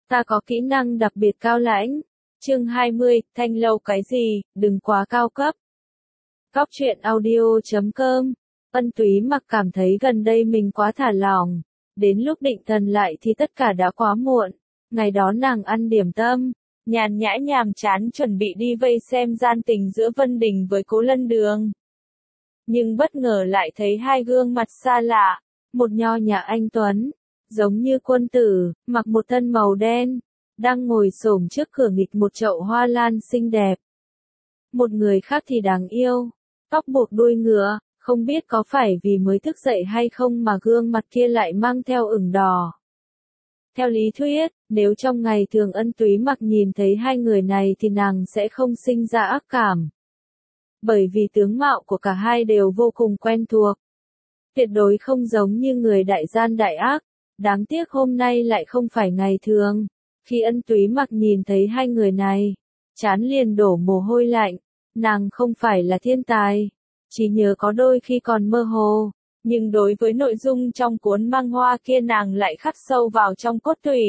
Ta có kỹ năng đặc biệt cao lãnh. Chương 20, thanh lâu cái gì, đừng quá cao cấp. Góc truyện audio.com. Ân Túy Mặc cảm thấy gần đây mình quá thả lỏng. Đến lúc định thần lại thì tất cả đã quá muộn. Ngày đó nàng ăn điểm tâm, nhàn nhã nhàm chán chuẩn bị đi vây xem gian tình giữa Vân Đình với Cố Lân Đường. Nhưng bất ngờ lại thấy hai gương mặt xa lạ, một nho nhã anh tuấn, giống như quân tử, mặc một thân màu đen, đang ngồi xổm trước cửa nghịch một chậu hoa lan xinh đẹp. Một người khác thì đáng yêu, tóc buộc đuôi ngựa, không biết có phải vì mới thức dậy hay không mà gương mặt kia lại mang theo ửng đỏ. Theo lý thuyết, nếu trong ngày thường Ân Túy Mặc nhìn thấy hai người này thì nàng sẽ không sinh ra ác cảm. Bởi vì tướng mạo của cả hai đều vô cùng quen thuộc. Tuyệt đối không giống như người đại gian đại ác, đáng tiếc hôm nay lại không phải ngày thường. Khi Ân Túy Mặc nhìn thấy hai người này, trán liền đổ mồ hôi lạnh, nàng không phải là thiên tài, chỉ nhớ có đôi khi còn mơ hồ, nhưng đối với nội dung trong cuốn manga hoa kia nàng lại khắc sâu vào trong cốt tủy.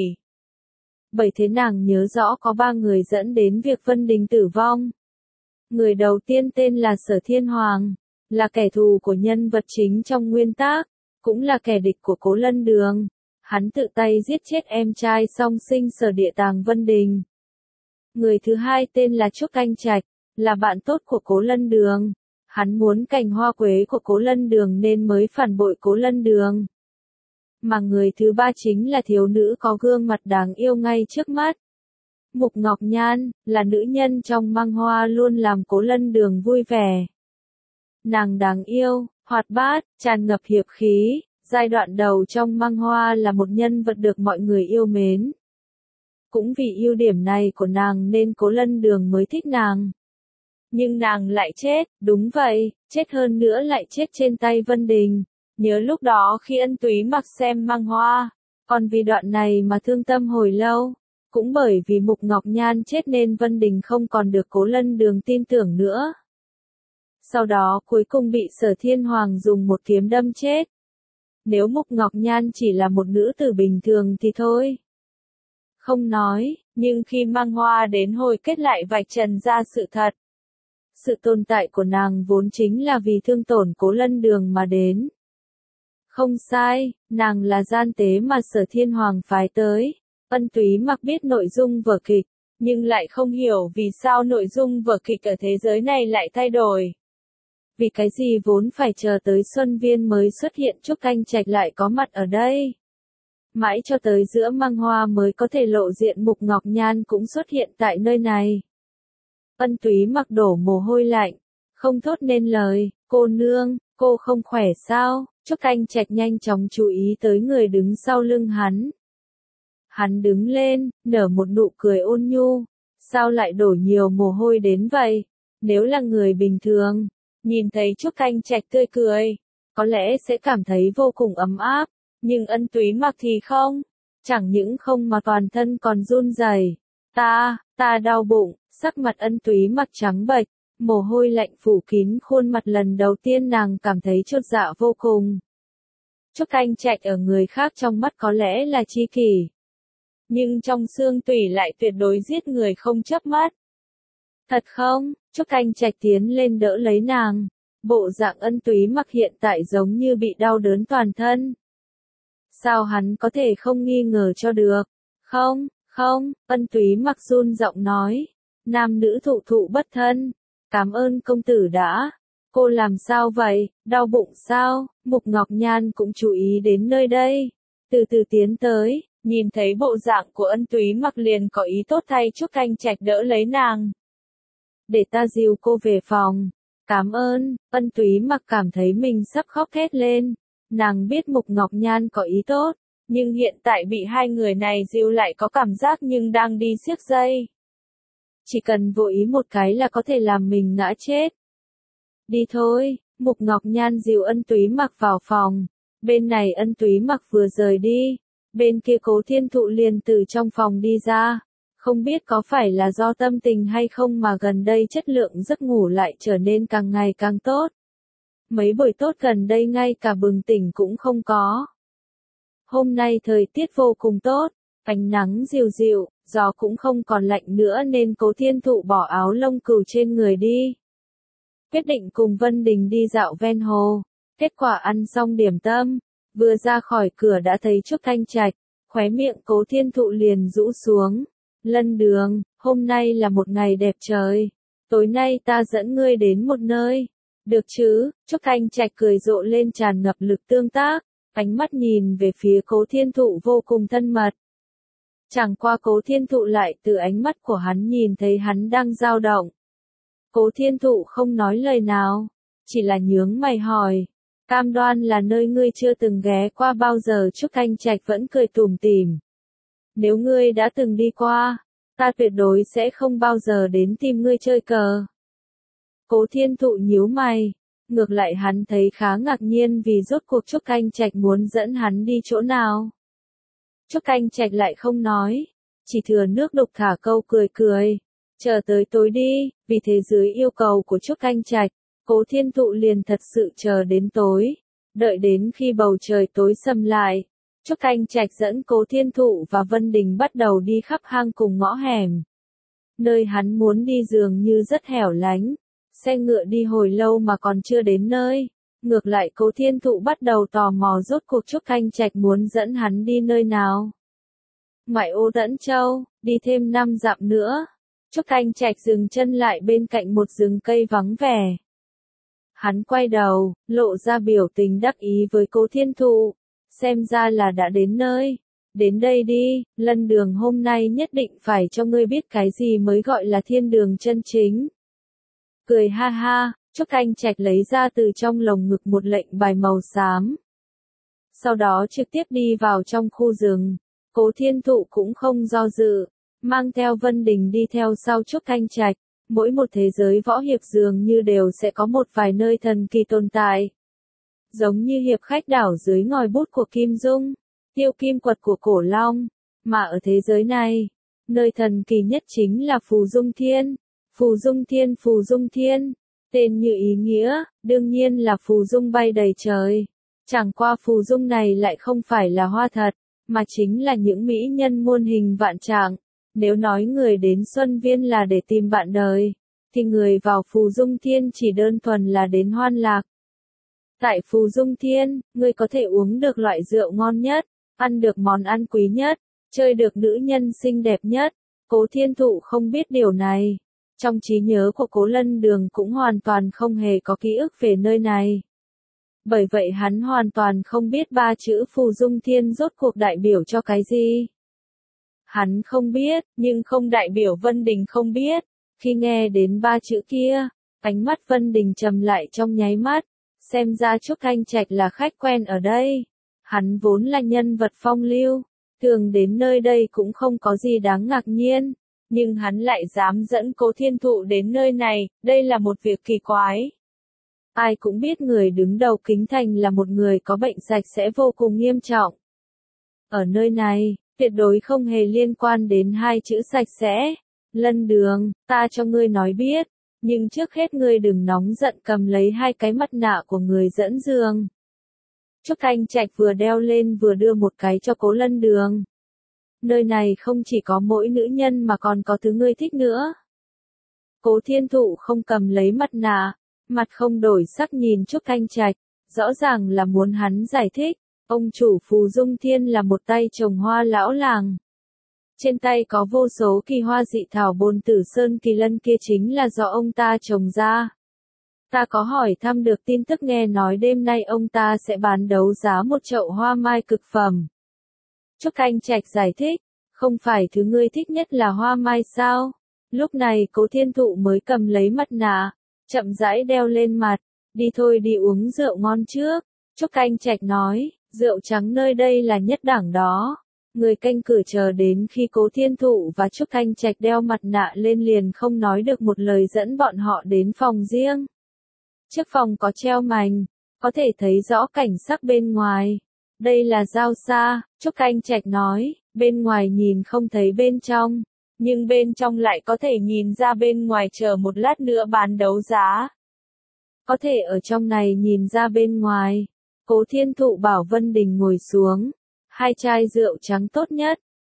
Bởi thế nàng nhớ rõ có 3 người dẫn đến việc Vân Đình tử vong. Người đầu tiên tên là Sở Thiên Hoàng, là kẻ thù của nhân vật chính trong nguyên tác, cũng là kẻ địch của Cố Lân Đường. Hắn tự tay giết chết em trai song sinh Sở Địa Tàng Vân Đình. Người thứ hai tên là Trúc Canh Trạch, là bạn tốt của Cố Lân Đường. Hắn muốn cành hoa quế của Cố Lân Đường nên mới phản bội Cố Lân Đường. Mà người thứ ba chính là thiếu nữ có gương mặt đáng yêu ngay trước mắt. Mục Ngọc Nhan, là nữ nhân trong manga hoa luôn làm Cố Lân Đường vui vẻ. Nàng đáng yêu, hoạt bát, tràn ngập hiệp khí, giai đoạn đầu trong manga hoa là một nhân vật được mọi người yêu mến. Cũng vì ưu điểm này của nàng nên Cố Lân Đường mới thích nàng. Nhưng nàng lại chết, đúng vậy, chết hơn nữa lại chết trên tay Vân Đình. Nhớ lúc đó khi Ân Túy Mặc xem manga hoa, còn vì đoạn này mà thương tâm hồi lâu. Cũng bởi vì Mục Ngọc Nhan chết nên Vân Đình không còn được Cố Lân Đường tin tưởng nữa. Sau đó cuối cùng bị Sở Thiên Hoàng dùng một kiếm đâm chết. Nếu Mục Ngọc Nhan chỉ là một nữ tử bình thường thì thôi. Không nói, nhưng khi manga hoa đến hồi kết lại vạch trần ra sự thật. Sự tồn tại của nàng vốn chính là vì thương tổn Cố Lân Đường mà đến. Không sai, nàng là gian tế mà Sở Thiên Hoàng phái tới. Ân Túy Mặc biết nội dung vở kịch, nhưng lại không hiểu vì sao nội dung vở kịch ở thế giới này lại thay đổi. Vì cái gì vốn phải chờ tới Xuân Viên mới xuất hiện Trúc Canh Trạch lại có mặt ở đây. Mãi cho tới giữa manga hoa mới có thể lộ diện Mục Ngọc Nhan cũng xuất hiện tại nơi này. Ân Túy Mặc đổ mồ hôi lạnh, không thốt nên lời, cô nương, cô không khỏe sao? Trúc Canh Trạch nhanh chóng chú ý tới người đứng sau lưng hắn. Hắn đứng lên, nở một nụ cười ôn nhu, sao lại đổ nhiều mồ hôi đến vậy? Nếu là người bình thường, nhìn thấy Trúc Canh Trạch tươi cười, có lẽ sẽ cảm thấy vô cùng ấm áp, nhưng Ân Túy Mặc thì không, chẳng những không mà toàn thân còn run rẩy. Ta đau bụng, sắc mặt Ân Túy Mặc trắng bệch, mồ hôi lạnh phủ kín khuôn mặt, lần đầu tiên nàng cảm thấy chột dạ vô cùng. Trúc Canh Trạch ở người khác trong mắt có lẽ là tri kỷ, nhưng trong xương tủy lại tuyệt đối giết người không chớp mắt. Thật không? Trúc Canh Trạch tiến lên đỡ lấy nàng. Bộ dạng Ân Túy Mặc hiện tại giống như bị đau đớn toàn thân. Sao hắn có thể không nghi ngờ cho được? Không, Ân Túy Mặc run giọng nói. Nam nữ thụ thụ bất thân. Cảm ơn công tử đã. Cô làm sao vậy? Đau bụng sao? Mục Ngọc Nhan cũng chú ý đến nơi đây. Từ từ tiến tới. Nhìn thấy bộ dạng của Ân Túy Mặc liền có ý tốt thay Trúc Canh Trạch đỡ lấy nàng. Để ta dìu cô về phòng. Cảm ơn. Ân Túy Mặc cảm thấy mình sắp khóc thét lên. Nàng biết Mục Ngọc Nhan có ý tốt, nhưng hiện tại bị hai người này dìu lại có cảm giác nhưng đang đi siếc dây. Chỉ cần vô ý một cái là có thể làm mình ngã chết. Đi thôi. Mục Ngọc Nhan dìu Ân Túy Mặc vào phòng. Bên này Ân Túy Mặc vừa rời đi. Bên kia Cố Thiên Thụ liền từ trong phòng đi ra. Không biết có phải là do tâm tình hay không mà gần đây chất lượng giấc ngủ lại trở nên càng ngày càng tốt. Mấy buổi tốt gần đây ngay cả bừng tỉnh cũng không có. Hôm nay thời tiết vô cùng tốt, Ánh nắng dịu dịu, gió cũng không còn lạnh nữa nên Cố Thiên Thụ bỏ áo lông cừu trên người đi. Quyết định cùng Vân Đình đi dạo ven hồ. Kết quả ăn xong điểm tâm, vừa ra khỏi cửa đã thấy Trúc Thanh Trạch, khóe miệng Cố Thiên Thụ liền rũ xuống. Lân Đường, hôm nay là một ngày đẹp trời. Tối nay ta dẫn ngươi đến một nơi. Được chứ? Trúc Thanh Trạch cười rộ lên tràn ngập lực tương tác, ánh mắt nhìn về phía Cố Thiên Thụ vô cùng thân mật. Chẳng qua Cố Thiên Thụ lại từ ánh mắt của hắn nhìn thấy hắn đang dao động. Cố Thiên Thụ không nói lời nào, chỉ là nhướng mày hỏi, cam đoan là nơi ngươi chưa từng ghé qua bao giờ. Trúc Thanh Trạch vẫn cười tủm tỉm. Nếu ngươi đã từng đi qua, ta tuyệt đối sẽ không bao giờ đến tìm ngươi chơi cờ. Cố Thiên Thụ nhíu mày, ngược lại hắn thấy khá ngạc nhiên vì rốt cuộc Trúc Thanh Trạch muốn dẫn hắn đi chỗ nào. Trúc Thanh Trạch lại không nói, chỉ thừa nước đục thả câu cười cười. Chờ tới tối đi, vì thế dưới yêu cầu của Trúc Thanh Trạch, Cố Thiên Thụ liền thật sự chờ đến tối. Đợi đến khi bầu trời tối sầm lại, Trúc Thanh Trạch dẫn Cố Thiên Thụ và Vân Đình bắt đầu đi khắp hang cùng ngõ hẻm. Nơi hắn muốn đi dường như rất hẻo lánh, xe ngựa đi hồi lâu mà còn chưa đến nơi. Ngược lại Cố Thiên Thụ bắt đầu tò mò rốt cuộc Trúc Thanh Trạch muốn dẫn hắn đi nơi nào. Ngoại ô Tẫn Châu, đi thêm 5 dặm nữa. Trúc Thanh Trạch dừng chân lại bên cạnh một rừng cây vắng vẻ. Hắn quay đầu, lộ ra biểu tình đắc ý với Cố Thiên Thụ. Xem ra là đã đến nơi. Đến đây đi, Lân Đường hôm nay nhất định phải cho ngươi biết cái gì mới gọi là thiên đường chân chính. Cười ha ha, Trúc Thanh Trạch lấy ra từ trong lồng ngực một lệnh bài màu xám. Sau đó trực tiếp đi vào trong khu rừng. Cố Thiên Thụ cũng không do dự, mang theo Vân Đình đi theo sau Trúc Thanh Trạch. Mỗi một thế giới võ hiệp dường như đều sẽ có một vài nơi thần kỳ tồn tại. Giống như hiệp khách đảo dưới ngòi bút của Kim Dung, tiêu kim quật của Cổ Long. Mà ở thế giới này, nơi thần kỳ nhất chính là Phù Dung Thiên. Phù Dung Thiên, Phù Dung Thiên. Tên như ý nghĩa, đương nhiên là phù dung bay đầy trời. Chẳng qua phù dung này lại không phải là hoa thật, mà chính là những mỹ nhân muôn hình vạn trạng. Nếu nói người đến Xuân Viên là để tìm bạn đời, thì người vào Phù Dung Thiên chỉ đơn thuần là đến hoan lạc. Tại Phù Dung Thiên, người có thể uống được loại rượu ngon nhất, ăn được món ăn quý nhất, chơi được nữ nhân xinh đẹp nhất. Cố Thiên Thụ không biết điều này. Trong trí nhớ của Cố Lân Đường cũng hoàn toàn không hề có ký ức về nơi này. Bởi vậy hắn hoàn toàn không biết ba chữ Phù Dung Thiên rốt cuộc đại biểu cho cái gì. Hắn không biết, nhưng không đại biểu Vân Đình không biết. Khi nghe đến ba chữ kia, ánh mắt Vân Đình trầm lại trong nháy mắt. Xem ra Trúc Thanh Trạch là khách quen ở đây. Hắn vốn là nhân vật phong lưu, thường đến nơi đây cũng không có gì đáng ngạc nhiên. Nhưng hắn lại dám dẫn Cố Thiên Thụ đến nơi này, đây là một việc kỳ quái. Ai cũng biết người đứng đầu Kính Thành là một người có bệnh sạch sẽ vô cùng nghiêm trọng. Ở nơi này, tuyệt đối không hề liên quan đến hai chữ sạch sẽ. Lân Đường, ta cho ngươi nói biết, nhưng trước hết ngươi đừng nóng giận cầm lấy hai cái mặt nạ của người dẫn giường. Trúc Thanh Trạch vừa đeo lên vừa đưa một cái cho Cố Lân Đường. Nơi này không chỉ có mỗi nữ nhân mà còn có thứ ngươi thích nữa. Cố Thiên Thụ không cầm lấy mặt nạ, mặt không đổi sắc nhìn Trúc Thanh Trạch, rõ ràng là muốn hắn giải thích. Ông chủ Phù Dung Thiên là một tay trồng hoa lão làng. Trên tay có vô số kỳ hoa dị thảo Bồn Tử Sơn Kỳ Lân kia chính là do ông ta trồng ra. Ta có hỏi thăm được tin tức nghe nói đêm nay ông ta sẽ bán đấu giá một chậu hoa mai cực phẩm. Trúc Thanh Trạch giải thích, không phải thứ ngươi thích nhất là hoa mai sao? Lúc này Cố Thiên Thụ mới cầm lấy mặt nạ, chậm rãi đeo lên mặt, đi thôi đi uống rượu ngon trước. Trúc Thanh Trạch nói, rượu trắng nơi đây là nhất đẳng đó. Người canh cửa chờ đến khi Cố Thiên Thụ và Trúc Thanh Trạch đeo mặt nạ lên liền không nói được một lời dẫn bọn họ đến phòng riêng. Trước phòng có treo mành, có thể thấy rõ cảnh sắc bên ngoài. Đây là giao xa, Trúc Thanh Trạch nói, bên ngoài nhìn không thấy bên trong, nhưng bên trong lại có thể nhìn ra bên ngoài chờ một lát nữa bán đấu giá. Có thể ở trong này nhìn ra bên ngoài. Cố Thiên Thụ bảo Vân Đình ngồi xuống. Hai chai rượu trắng tốt nhất,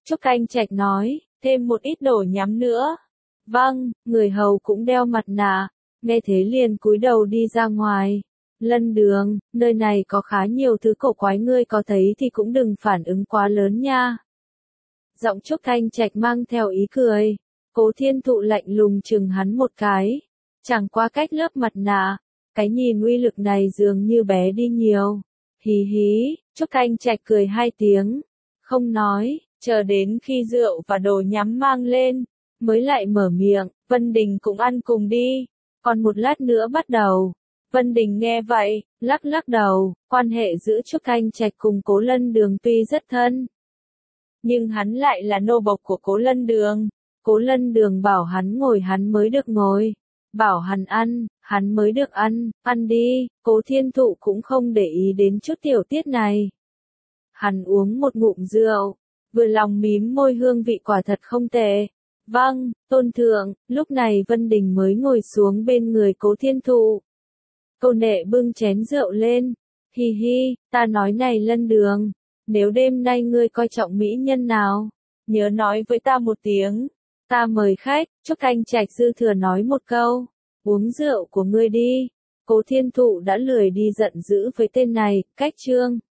Trúc Thanh Trạch nói, thêm một ít đồ nhắm nữa. Vâng, người hầu cũng đeo mặt nạ, nghe thế liền cúi đầu đi ra ngoài. Lân Đường, nơi này có khá nhiều thứ cổ quái, ngươi có thấy thì cũng đừng phản ứng quá lớn nha. Giọng Trúc Thanh Trạch mang theo ý cười. Cố Thiên Thụ lạnh lùng chừng hắn một cái. Chẳng qua cách lớp mặt nạ, cái nhìn uy lực này dường như bé đi nhiều. Hí hí, Trúc Thanh Trạch cười hai tiếng, không nói, chờ đến khi rượu và đồ nhắm mang lên, mới lại mở miệng, Vân Đình cũng ăn cùng đi, còn một lát nữa bắt đầu. Vân Đình nghe vậy, lắc lắc đầu, quan hệ giữa Trúc Thanh Trạch cùng Cố Lân Đường tuy rất thân, nhưng hắn lại là nô bộc của Cố Lân Đường. Cố Lân Đường bảo hắn ngồi hắn mới được ngồi, bảo hắn mới được ăn đi. Cố Thiên Thụ cũng không để ý đến chút tiểu tiết này. Hắn uống một ngụm rượu, vừa lòng mím môi, hương vị quả thật không tệ. Vâng, tôn thượng. Lúc này Vân Đình mới ngồi xuống bên người Cố Thiên Thụ. Câu nệ bưng chén rượu lên. Hi hi, ta nói này Lân Đường, nếu đêm nay ngươi coi trọng mỹ nhân nào, nhớ nói với ta một tiếng, ta mời khách. Trúc Thanh Trạch dư thừa nói một câu, uống rượu của ngươi đi. Cố Thiên Thụ đã lười đi giận dữ với tên này. Cách chương